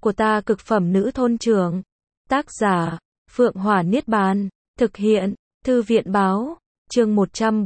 của ta cực phẩm nữ thôn trưởng. Tác giả, Phượng Hỏa Niết Bàn. Thực hiện, Thư viện báo. Chương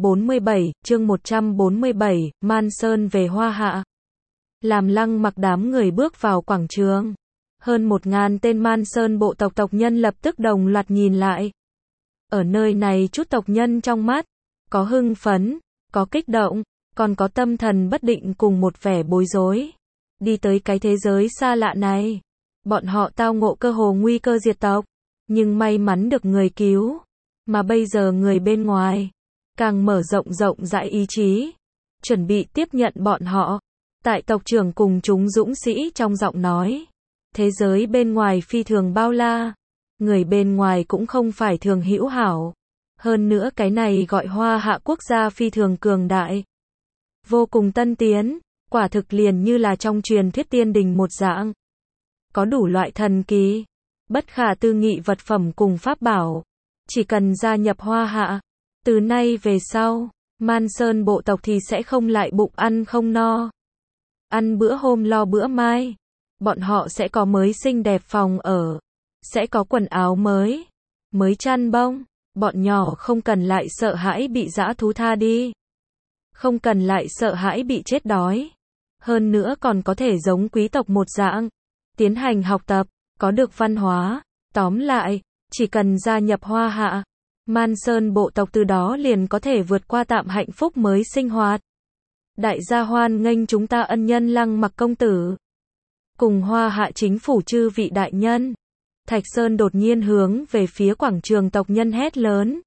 147, Man Sơn về Hoa Hạ. Làm Lăng Mặc đám người bước vào quảng trường. Hơn 1000 tên Man Sơn bộ tộc tộc nhân lập tức đồng loạt nhìn lại. Ở nơi này chút tộc nhân trong mắt, có hưng phấn, có kích động, còn có tâm thần bất định cùng một vẻ bối rối. Đi tới cái thế giới xa lạ này, bọn họ tao ngộ cơ hồ nguy cơ diệt tộc, nhưng may mắn được người cứu. Mà bây giờ người bên ngoài, càng mở rộng rãi ý chí, chuẩn bị tiếp nhận bọn họ. Tại tộc trưởng cùng chúng dũng sĩ trong giọng nói, thế giới bên ngoài phi thường bao la, người bên ngoài cũng không phải thường hữu hảo. Hơn nữa cái này gọi Hoa Hạ quốc gia phi thường cường đại, vô cùng tân tiến, quả thực liền như là trong truyền thuyết tiên đình một dạng. Có đủ loại thần kỳ, bất khả tư nghị vật phẩm cùng pháp bảo. Chỉ cần gia nhập Hoa Hạ, từ nay về sau, Man Sơn bộ tộc thì sẽ không lại bụng ăn không no. Ăn bữa hôm lo bữa mai. Bọn họ sẽ có mới xinh đẹp phòng ở, sẽ có quần áo mới, mới chăn bông. Bọn nhỏ không cần lại sợ hãi bị dã thú tha đi, không cần lại sợ hãi bị chết đói. Hơn nữa còn có thể giống quý tộc một dạng, tiến hành học tập, có được văn hóa. Tóm lại, chỉ cần gia nhập Hoa Hạ, Man Sơn bộ tộc từ đó liền có thể vượt qua tạm hạnh phúc mới sinh hoạt. Đại gia hoan nghênh chúng ta ân nhân Lăng Mặc công tử, cùng Hoa Hạ chính phủ chư vị đại nhân. Thạch Sơn đột nhiên hướng về phía quảng trường tộc nhân hét lớn.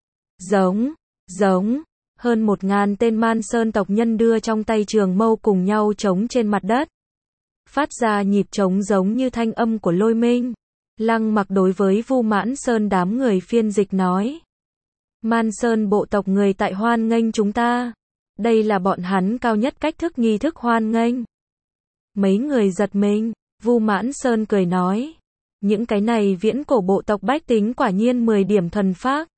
Giống. Hơn 1000 tên Man Sơn tộc nhân đưa trong tay trường mâu cùng nhau trống trên mặt đất, phát ra nhịp trống giống như thanh âm của lôi minh. Lăng Mặc đối với Vu Mãn Sơn đám người phiên dịch nói. Man Sơn bộ tộc người tại hoan nghênh chúng ta. Đây là bọn hắn cao nhất cách thức nghi thức hoan nghênh. Mấy người giật mình, Vu Mãn Sơn cười nói. Những cái này viễn cổ bộ tộc bách tính quả nhiên 10 điểm thuần phác.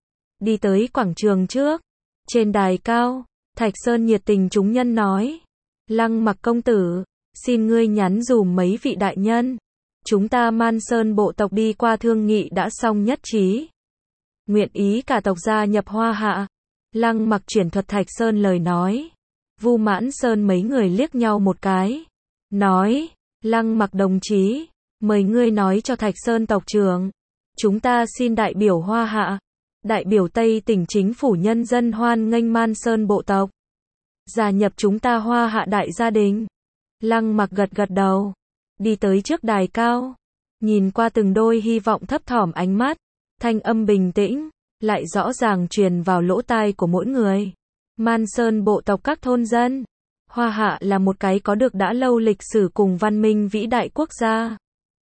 Đi tới quảng trường trước, trên đài cao, Thạch Sơn nhiệt tình chúng nhân nói. Lăng Mặc công tử, xin ngươi nhắn dùm mấy vị đại nhân. Chúng ta Man Sơn bộ tộc đi qua thương nghị đã xong nhất trí, nguyện ý cả tộc gia nhập Hoa Hạ. Lăng Mặc chuyển thuật Thạch Sơn lời nói. Vu Mãn Sơn mấy người liếc nhau một cái, nói. Lăng Mặc đồng chí, mời ngươi nói cho Thạch Sơn tộc trưởng, chúng ta xin đại biểu Hoa Hạ, đại biểu Tây tỉnh chính phủ nhân dân hoan nghênh Man Sơn bộ tộc gia nhập chúng ta Hoa Hạ đại gia đình. Lăng Mặc gật đầu, đi tới trước đài cao, nhìn qua từng đôi hy vọng thấp thỏm ánh mắt, thanh âm bình tĩnh, lại rõ ràng truyền vào lỗ tai của mỗi người. Man Sơn bộ tộc các thôn dân, Hoa Hạ là một cái có được đã lâu lịch sử cùng văn minh vĩ đại quốc gia.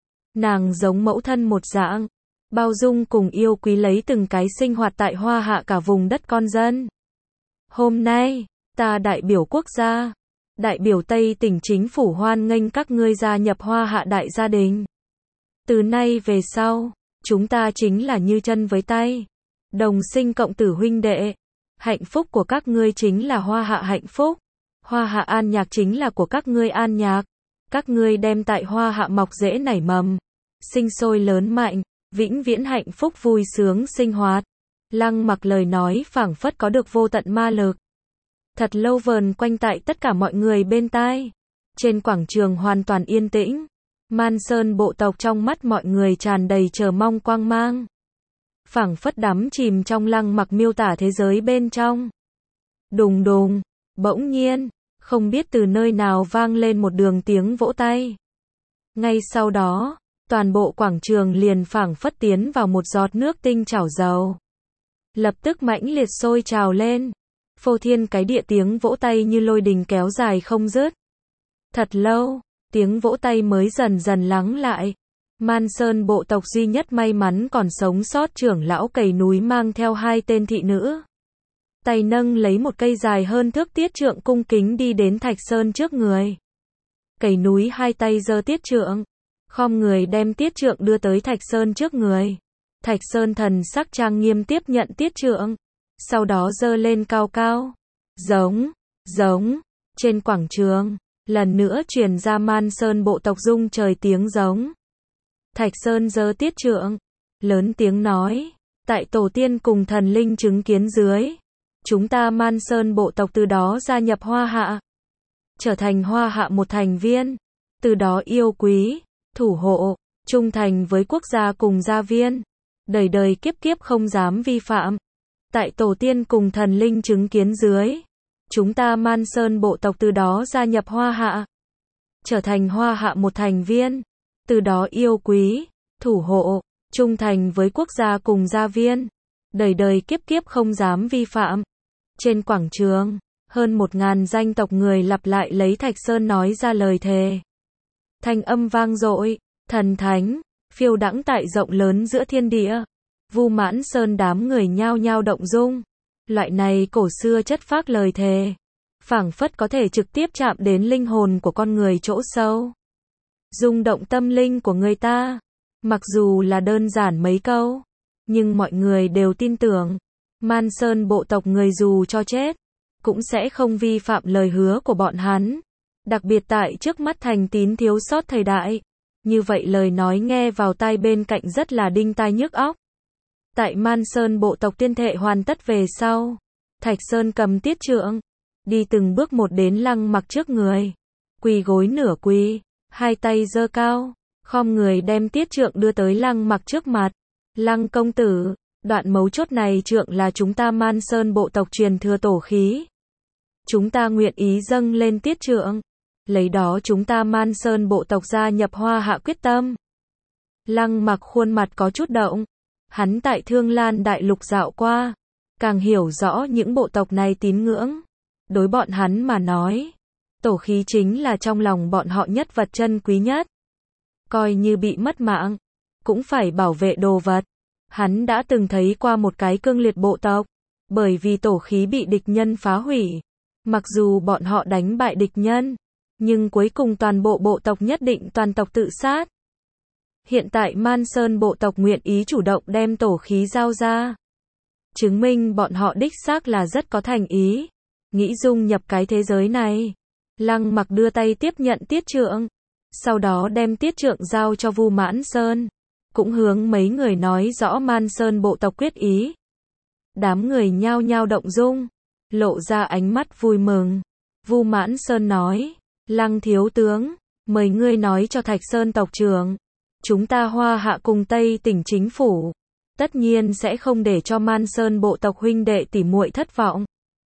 Nàng giống mẫu thân một dạng, bao dung cùng yêu quý lấy từng cái sinh hoạt tại Hoa Hạ cả vùng đất con dân. Hôm nay, ta đại biểu quốc gia, đại biểu Tây tỉnh chính phủ hoan nghênh các ngươi gia nhập Hoa Hạ đại gia đình. Từ nay về sau, chúng ta chính là như chân với tay, đồng sinh cộng tử huynh đệ. Hạnh phúc của các ngươi chính là Hoa Hạ hạnh phúc, Hoa Hạ an nhạc chính là của các ngươi an nhạc. Các ngươi đem tại Hoa Hạ mọc rễ nảy mầm, sinh sôi lớn mạnh, vĩnh viễn hạnh phúc vui sướng sinh hoạt. Lăng Mặc lời nói phảng phất có được vô tận ma lực, thật lâu vờn quanh tại tất cả mọi người bên tai. Trên quảng trường hoàn toàn yên tĩnh. Man Sơn bộ tộc trong mắt mọi người tràn đầy chờ mong quang mang, phảng phất đắm chìm trong Lăng Mặc miêu tả thế giới bên trong. Đùng đùng, bỗng nhiên, không biết từ nơi nào vang lên một đường tiếng vỗ tay. Ngay sau đó, toàn bộ quảng trường liền phảng phất tiến vào một giọt nước tinh chảo dầu, lập tức mãnh liệt sôi trào lên. Phô thiên cái địa tiếng vỗ tay như lôi đình kéo dài không dứt. Thật lâu, tiếng vỗ tay mới dần dần lắng lại. Man Sơn bộ tộc duy nhất may mắn còn sống sót trưởng lão Cầy Núi mang theo 2 tên thị nữ, tay nâng lấy một cây dài hơn thước tiết trượng cung kính đi đến Thạch Sơn trước người. Cầy Núi 2 tay giơ tiết trượng, khom người đem tiết trượng đưa tới Thạch Sơn trước người. Thạch Sơn thần sắc trang nghiêm tiếp nhận tiết trượng, sau đó giơ lên cao cao. Giống. Trên quảng trường, lần nữa truyền ra Man Sơn bộ tộc rung trời tiếng giống. Thạch Sơn giơ tiết trượng, lớn tiếng nói, tại tổ tiên cùng thần linh chứng kiến dưới, chúng ta Man Sơn bộ tộc từ đó gia nhập Hoa Hạ, trở thành Hoa Hạ một thành viên, từ đó yêu quý, thủ hộ, trung thành với quốc gia cùng gia viên, đời đời kiếp kiếp không dám vi phạm. Tại tổ tiên cùng thần linh chứng kiến dưới, chúng ta Man Sơn bộ tộc từ đó gia nhập Hoa Hạ, trở thành Hoa Hạ một thành viên, từ đó yêu quý, thủ hộ, trung thành với quốc gia cùng gia viên, đời đời kiếp kiếp không dám vi phạm. Trên quảng trường, hơn 1000 danh tộc người lặp lại lấy Thạch Sơn nói ra lời thề. Thanh âm vang dội, thần thánh, phiêu đãng tại rộng lớn giữa thiên địa. Vu Mãn Sơn đám người nhao nhao động dung. Loại này cổ xưa chất phác lời thề, phảng phất có thể trực tiếp chạm đến linh hồn của con người chỗ sâu, rung động tâm linh của người ta. Mặc dù là đơn giản mấy câu, nhưng mọi người đều tin tưởng, Man Sơn bộ tộc người dù cho chết, cũng sẽ không vi phạm lời hứa của bọn hắn. Đặc biệt tại trước mắt thành tín thiếu sót thời đại, như vậy lời nói nghe vào tai bên cạnh rất là đinh tai nhức óc. Tại Man Sơn bộ tộc tuyên thệ hoàn tất về sau, Thạch Sơn cầm tiết trượng, đi từng bước một đến Lăng Mặc trước người, quỳ gối nửa quỳ, hai tay giơ cao, khom người đem tiết trượng đưa tới Lăng Mặc trước mặt. Lăng công tử, đoạn mấu chốt này trượng là chúng ta Man Sơn bộ tộc truyền thừa tổ khí. Chúng ta nguyện ý dâng lên tiết trượng, lấy đó chúng ta Man Sơn bộ tộc gia nhập Hoa Hạ quyết tâm. Lăng Mặc khuôn mặt có chút động, hắn tại Thương Lan Đại Lục dạo qua, càng hiểu rõ những bộ tộc này tín ngưỡng. Đối bọn hắn mà nói, tổ khí chính là trong lòng bọn họ nhất vật chân quý nhất. Coi như bị mất mạng, cũng phải bảo vệ đồ vật. Hắn đã từng thấy qua một cái cương liệt bộ tộc, bởi vì tổ khí bị địch nhân phá hủy. Mặc dù bọn họ đánh bại địch nhân, nhưng cuối cùng toàn bộ bộ tộc nhất định toàn tộc tự sát. Hiện tại Man Sơn bộ tộc nguyện ý chủ động đem tổ khí giao ra, chứng minh bọn họ đích xác là rất có thành ý, nghĩ dung nhập cái thế giới này. Lăng Mặc đưa tay tiếp nhận tiết trượng, sau đó đem tiết trượng giao cho Vu Mãn Sơn, cũng hướng mấy người nói rõ Man Sơn bộ tộc quyết ý. Đám người nhao nhao động dung, lộ ra ánh mắt vui mừng. Vu Mãn Sơn nói, Lăng thiếu tướng, mời ngươi nói cho Thạch Sơn tộc trưởng, chúng ta Hoa Hạ cùng Tây tỉnh chính phủ, tất nhiên sẽ không để cho Man Sơn bộ tộc huynh đệ tỉ muội thất vọng.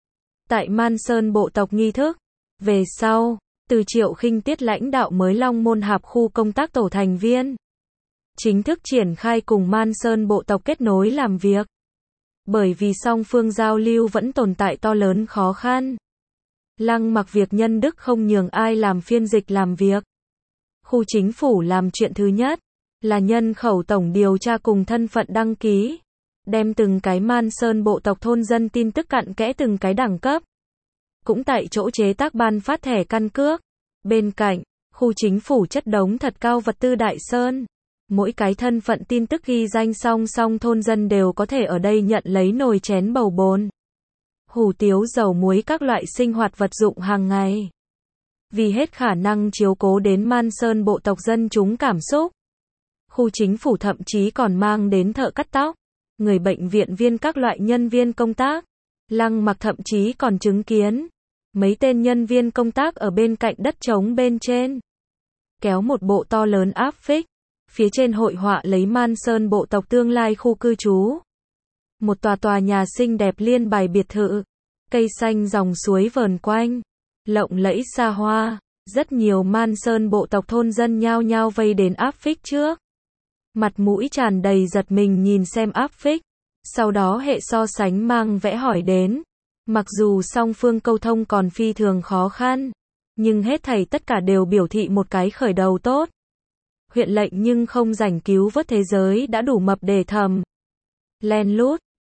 Tại Man Sơn bộ tộc nghi thức, về sau, từ Triệu Khinh Tiết lãnh đạo mới Long Môn Hạp khu công tác tổ thành viên, chính thức triển khai cùng Man Sơn bộ tộc kết nối làm việc. Bởi vì song phương giao lưu vẫn tồn tại to lớn khó khăn, Lăng Mặc việc nhân đức không nhường ai làm phiên dịch làm việc. Khu chính phủ làm chuyện thứ nhất là nhân khẩu tổng điều tra cùng thân phận đăng ký, đem từng cái Man Sơn bộ tộc thôn dân tin tức cặn kẽ từng cái đẳng cấp. Cũng tại chỗ chế tác ban phát thẻ căn cước. Bên cạnh, khu chính phủ chất đống thật cao vật tư Đại Sơn. Mỗi cái thân phận tin tức ghi danh song song thôn dân đều có thể ở đây nhận lấy nồi chén bầu bồn, hủ tiếu dầu muối các loại sinh hoạt vật dụng hàng ngày. Vì hết khả năng chiếu cố đến Man Sơn bộ tộc dân chúng cảm xúc, khu chính phủ thậm chí còn mang đến thợ cắt tóc, người bệnh viện viên các loại nhân viên công tác. Lăng Mặc thậm chí còn chứng kiến mấy tên nhân viên công tác ở bên cạnh đất trống bên trên, kéo một bộ to lớn áp phích, phía trên hội họa lấy Man Sơn bộ tộc tương lai khu cư trú. Một tòa nhà xinh đẹp liên bài biệt thự, cây xanh dòng suối vờn quanh, lộng lẫy xa hoa, rất nhiều Man Sơn bộ tộc thôn dân nhao nhao vây đến áp phích trước. Mặt mũi tràn đầy giật mình nhìn xem áp phích, sau đó hệ so sánh mang vẽ hỏi đến. Mặc dù song phương câu thông còn phi thường khó khăn, nhưng hết thảy tất cả đều biểu thị một cái khởi đầu tốt. Huyện lệnh nhưng không rảnh cứu vớt thế giới đã đủ mập để thầm. Len lút,